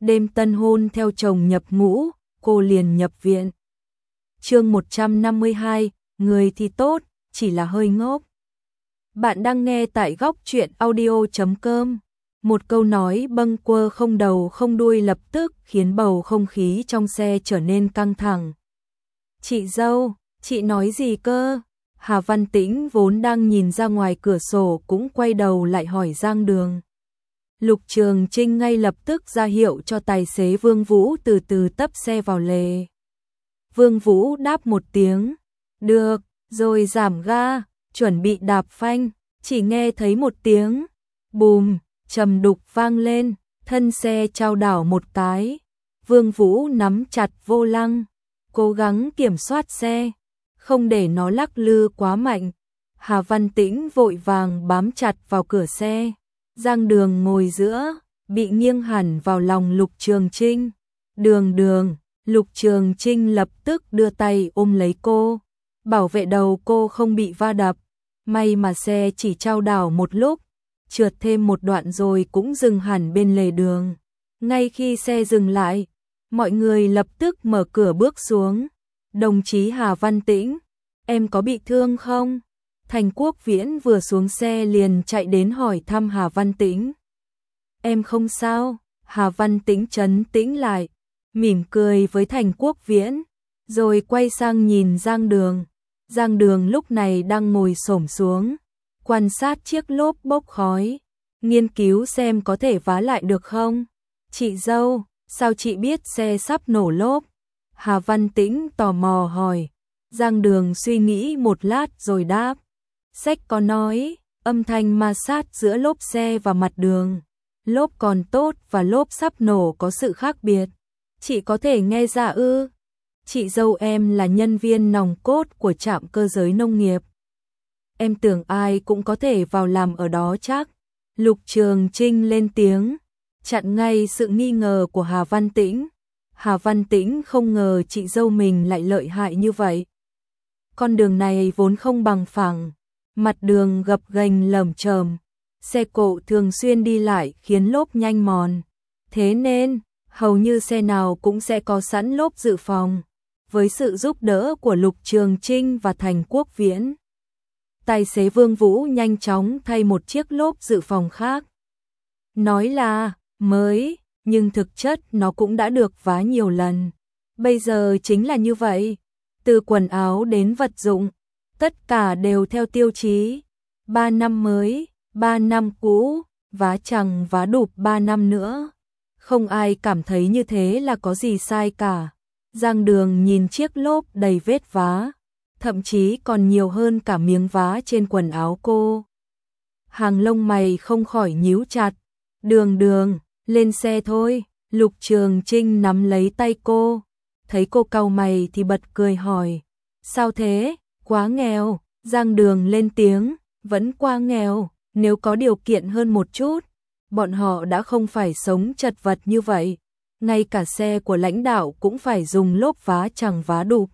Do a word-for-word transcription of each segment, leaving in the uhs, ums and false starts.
đêm tân hôn theo chồng nhập ngũ, cô liền nhập viện. Chương một trăm năm mươi hai, người thì tốt, chỉ là hơi ngốc. Bạn đang nghe tại góc truyện audio chấm com. Một câu nói bâng quơ không đầu không đuôi lập tức khiến bầu không khí trong xe trở nên căng thẳng. Chị dâu, chị nói gì cơ? Hà Văn Tĩnh vốn đang nhìn ra ngoài cửa sổ cũng quay đầu lại hỏi Giang Đường. Lục Trường Trinh ngay lập tức ra hiệu cho tài xế Vương Vũ từ từ tấp xe vào lề. Vương Vũ đáp một tiếng, được, rồi giảm ga, chuẩn bị đạp phanh, chỉ nghe thấy một tiếng, bùm, trầm đục vang lên, thân xe chao đảo một cái. Vương Vũ nắm chặt vô lăng, cố gắng kiểm soát xe, không để nó lắc lư quá mạnh. Hà Văn Tĩnh vội vàng bám chặt vào cửa xe. Giang Đường ngồi giữa, bị nghiêng hẳn vào lòng Lục Trường Trinh. Đường đường, Lục Trường Trinh lập tức đưa tay ôm lấy cô, bảo vệ đầu cô không bị va đập. May mà xe chỉ chao đảo một lúc, trượt thêm một đoạn rồi cũng dừng hẳn bên lề đường. Ngay khi xe dừng lại, mọi người lập tức mở cửa bước xuống. Đồng chí Hà Văn Tĩnh, em có bị thương không? Thành Quốc Viễn vừa xuống xe liền chạy đến hỏi thăm Hà Văn Tĩnh. Em không sao, Hà Văn Tĩnh trấn tĩnh lại, mỉm cười với Thành Quốc Viễn, rồi quay sang nhìn Giang Đường. Giang Đường lúc này đang ngồi xổm xuống, quan sát chiếc lốp bốc khói, nghiên cứu xem có thể vá lại được không. Chị dâu, sao chị biết xe sắp nổ lốp? Hà Văn Tĩnh tò mò hỏi. Giang Đường suy nghĩ một lát rồi đáp. Sách có nói, âm thanh ma sát giữa lốp xe và mặt đường, lốp còn tốt và lốp sắp nổ có sự khác biệt. Chị có thể nghe ra ư? Chị dâu em là nhân viên nòng cốt của trạm cơ giới nông nghiệp. Em tưởng ai cũng có thể vào làm ở đó chắc. Lục Trường Trinh lên tiếng, chặn ngay sự nghi ngờ của Hà Văn Tĩnh. Hà Văn Tĩnh không ngờ chị dâu mình lại lợi hại như vậy. Con đường này vốn không bằng phẳng, mặt đường gập ghềnh lởm chởm, xe cộ thường xuyên đi lại khiến lốp nhanh mòn. Thế nên, hầu như xe nào cũng sẽ có sẵn lốp dự phòng. Với sự giúp đỡ của Lục Trường Trinh và Thành Quốc Viễn, tài xế Vương Vũ nhanh chóng thay một chiếc lốp dự phòng khác. Nói là mới, nhưng thực chất nó cũng đã được vá nhiều lần. Bây giờ chính là như vậy, từ quần áo đến vật dụng, tất cả đều theo tiêu chí. Ba năm mới, ba năm cũ, vá chằng vá đụp ba năm nữa. Không ai cảm thấy như thế là có gì sai cả. Giang Đường nhìn chiếc lốp đầy vết vá, thậm chí còn nhiều hơn cả miếng vá trên quần áo cô. Hàng lông mày không khỏi nhíu chặt. Đường đường, lên xe thôi. Lục Trường Trinh nắm lấy tay cô, thấy cô cau mày thì bật cười hỏi. Sao thế, quá nghèo? Giang Đường lên tiếng, vẫn quá nghèo, nếu có điều kiện hơn một chút, bọn họ đã không phải sống chật vật như vậy. Ngay cả xe của lãnh đạo cũng phải dùng lốp vá chằng vá đụp.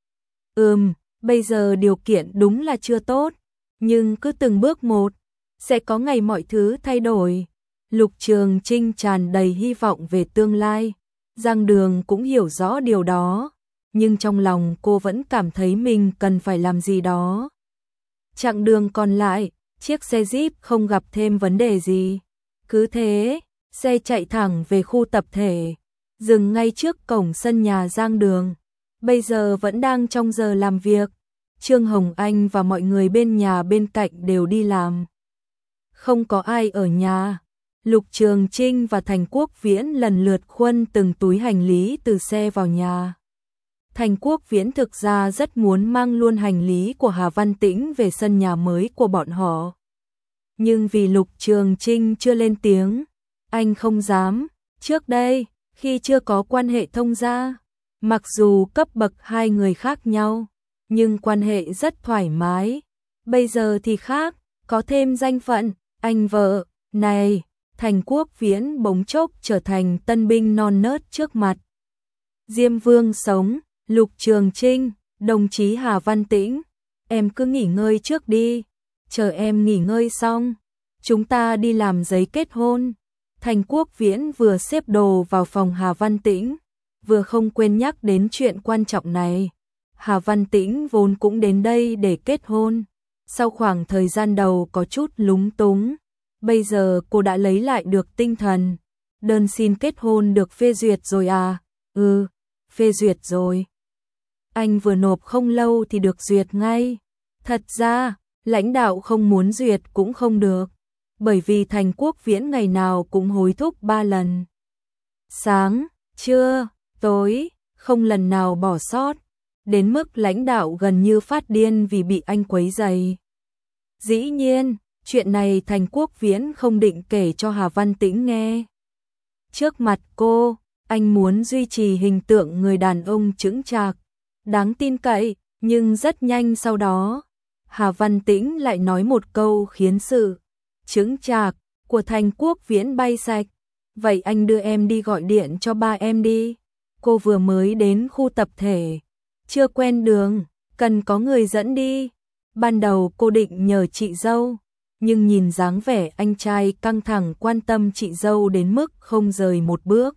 Ừm, bây giờ điều kiện đúng là chưa tốt, nhưng cứ từng bước một, sẽ có ngày mọi thứ thay đổi. Lục Trường Trinh tràn đầy hy vọng về tương lai. Giang Đường cũng hiểu rõ điều đó, nhưng trong lòng cô vẫn cảm thấy mình cần phải làm gì đó. Chặng đường còn lại, chiếc xe Jeep không gặp thêm vấn đề gì. Cứ thế, xe chạy thẳng về khu tập thể, dừng ngay trước cổng sân nhà Giang Đường. Bây giờ vẫn đang trong giờ làm việc. Trương Hồng Anh và mọi người bên nhà bên cạnh đều đi làm. Không có ai ở nhà. Lục Trường Trinh và Thành Quốc Viễn lần lượt khuân từng túi hành lý từ xe vào nhà. Thành Quốc Viễn thực ra rất muốn mang luôn hành lý của Hà Văn Tĩnh về sân nhà mới của bọn họ. Nhưng vì Lục Trường Trinh chưa lên tiếng, anh không dám. Trước đây, khi chưa có quan hệ thông gia, mặc dù cấp bậc hai người khác nhau, nhưng quan hệ rất thoải mái. Bây giờ thì khác, có thêm danh phận, anh vợ, này, Thành Quốc Viễn bỗng chốc trở thành tân binh non nớt trước mặt. Diêm Vương sống, Lục Trường Trinh, đồng chí Hà Văn Tĩnh, em cứ nghỉ ngơi trước đi, chờ em nghỉ ngơi xong, chúng ta đi làm giấy kết hôn. Thành Quốc Viễn vừa xếp đồ vào phòng Hà Văn Tĩnh, vừa không quên nhắc đến chuyện quan trọng này. Hà Văn Tĩnh vốn cũng đến đây để kết hôn. Sau khoảng thời gian đầu có chút lúng túng, bây giờ cô đã lấy lại được tinh thần. Đơn xin kết hôn được phê duyệt rồi à? Ừ, phê duyệt rồi. Anh vừa nộp không lâu thì được duyệt ngay. Thật ra, lãnh đạo không muốn duyệt cũng không được, bởi vì Thành Quốc Viễn ngày nào cũng hối thúc ba lần. Sáng, trưa, tối, không lần nào bỏ sót, đến mức lãnh đạo gần như phát điên vì bị anh quấy rầy. Dĩ nhiên, chuyện này Thành Quốc Viễn không định kể cho Hà Văn Tĩnh nghe. Trước mặt cô, anh muốn duy trì hình tượng người đàn ông chững chạc, đáng tin cậy, nhưng rất nhanh sau đó, Hà Văn Tĩnh lại nói một câu khiến sự chững chạc của Thành Quốc Viễn bay sạch. Vậy anh đưa em đi gọi điện cho ba em đi. Cô vừa mới đến khu tập thể, chưa quen đường, cần có người dẫn đi. Ban đầu cô định nhờ chị dâu, nhưng nhìn dáng vẻ anh trai căng thẳng quan tâm chị dâu đến mức không rời một bước.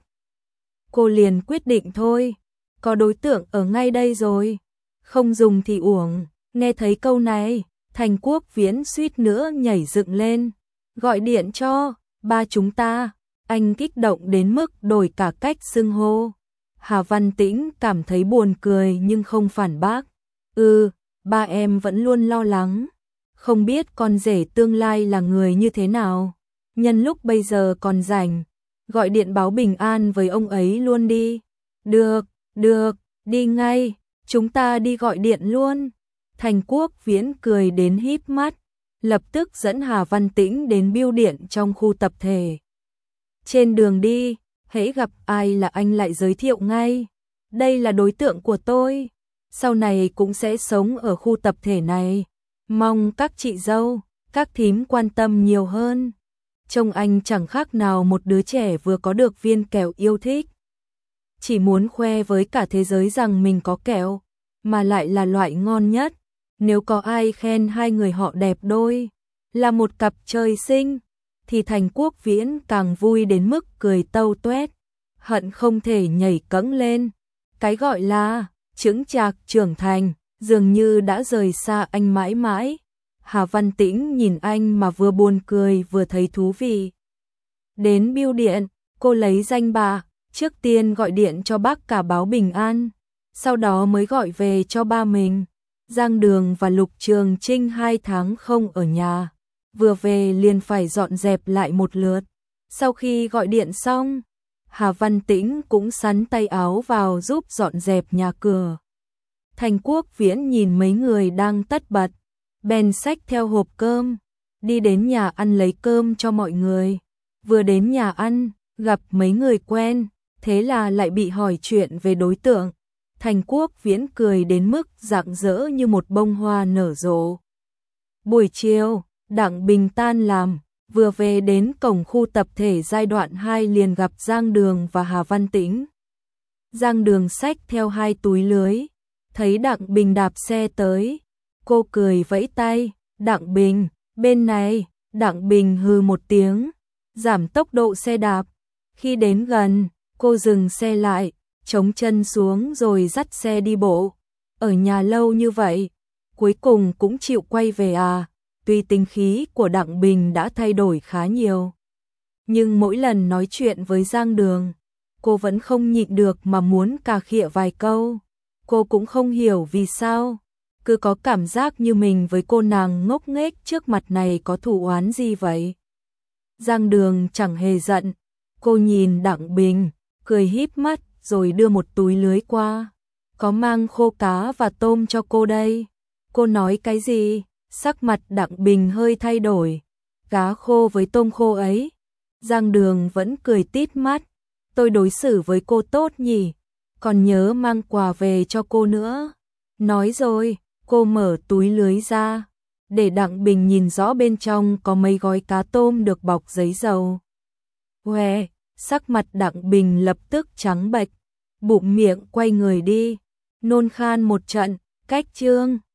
Cô liền quyết định thôi, có đối tượng ở ngay đây rồi, không dùng thì uổng. Nghe thấy câu này, Thành Quốc Viễn suýt nữa nhảy dựng lên. Gọi điện cho ba chúng ta. Anh kích động đến mức đổi cả cách xưng hô. Hà Văn Tĩnh cảm thấy buồn cười nhưng không phản bác. Ừ, ba em vẫn luôn lo lắng, không biết con rể tương lai là người như thế nào. Nhân lúc bây giờ còn rảnh, gọi điện báo bình an với ông ấy luôn đi. Được, được, đi ngay, chúng ta đi gọi điện luôn. Thành Quốc Viễn cười đến híp mắt, lập tức dẫn Hà Văn Tĩnh đến bưu điện trong khu tập thể. Trên đường đi, hễ gặp ai là anh lại giới thiệu ngay. Đây là đối tượng của tôi, sau này cũng sẽ sống ở khu tập thể này. Mong các chị dâu, các thím quan tâm nhiều hơn. Trông anh chẳng khác nào một đứa trẻ vừa có được viên kẹo yêu thích. Chỉ muốn khoe với cả thế giới rằng mình có kẹo, mà lại là loại ngon nhất. Nếu có ai khen hai người họ đẹp đôi, là một cặp trời sinh, thì Thành Quốc Viễn càng vui đến mức cười tâu tuét, hận không thể nhảy cẫng lên. Cái gọi là chững chạc trưởng thành, dường như đã rời xa anh mãi mãi. Hà Văn Tĩnh nhìn anh mà vừa buồn cười vừa thấy thú vị. Đến bưu điện, cô lấy danh bạ, trước tiên gọi điện cho bác cả báo bình an, sau đó mới gọi về cho ba mình. Giang Đường và Lục Trường Trinh hai tháng không ở nhà, vừa về liền phải dọn dẹp lại một lượt. Sau khi gọi điện xong, Hà Văn Tĩnh cũng sắn tay áo vào giúp dọn dẹp nhà cửa. Thành Quốc Viễn nhìn mấy người đang tất bật, bèn xách theo hộp cơm, đi đến nhà ăn lấy cơm cho mọi người. Vừa đến nhà ăn, gặp mấy người quen, thế là lại bị hỏi chuyện về đối tượng. Thành Quốc Viễn cười đến mức rạng rỡ như một bông hoa nở rộ. Buổi chiều, Đặng Bình tan làm, vừa về đến cổng khu tập thể giai đoạn hai liền gặp Giang Đường và Hà Văn Tĩnh. Giang Đường xách theo hai túi lưới, thấy Đặng Bình đạp xe tới, cô cười vẫy tay, Đặng Bình, bên này. Đặng Bình hừ một tiếng, giảm tốc độ xe đạp. Khi đến gần, cô dừng xe lại, chống chân xuống rồi dắt xe đi bộ. Ở nhà lâu như vậy, cuối cùng cũng chịu quay về à? Tuy tính khí của Đặng Bình đã thay đổi khá nhiều, nhưng mỗi lần nói chuyện với Giang Đường, cô vẫn không nhịn được mà muốn cà khịa vài câu. Cô cũng không hiểu vì sao, cứ có cảm giác như mình với cô nàng ngốc nghếch trước mặt này có thù oán gì vậy. Giang Đường chẳng hề giận, cô nhìn Đặng Bình, cười híp mắt rồi đưa một túi lưới qua. Có mang khô cá và tôm cho cô đây. Cô nói cái gì? Sắc mặt Đặng Bình hơi thay đổi. Cá khô với tôm khô ấy. Giang Đường vẫn cười tít mắt. Tôi đối xử với cô tốt nhỉ, còn nhớ mang quà về cho cô nữa. Nói rồi, cô mở túi lưới ra, để Đặng Bình nhìn rõ bên trong có mấy gói cá tôm được bọc giấy dầu. Hoe, sắc mặt Đặng Bình lập tức trắng bệch, bụng miệng quay người đi, nôn khan một trận. Cách chương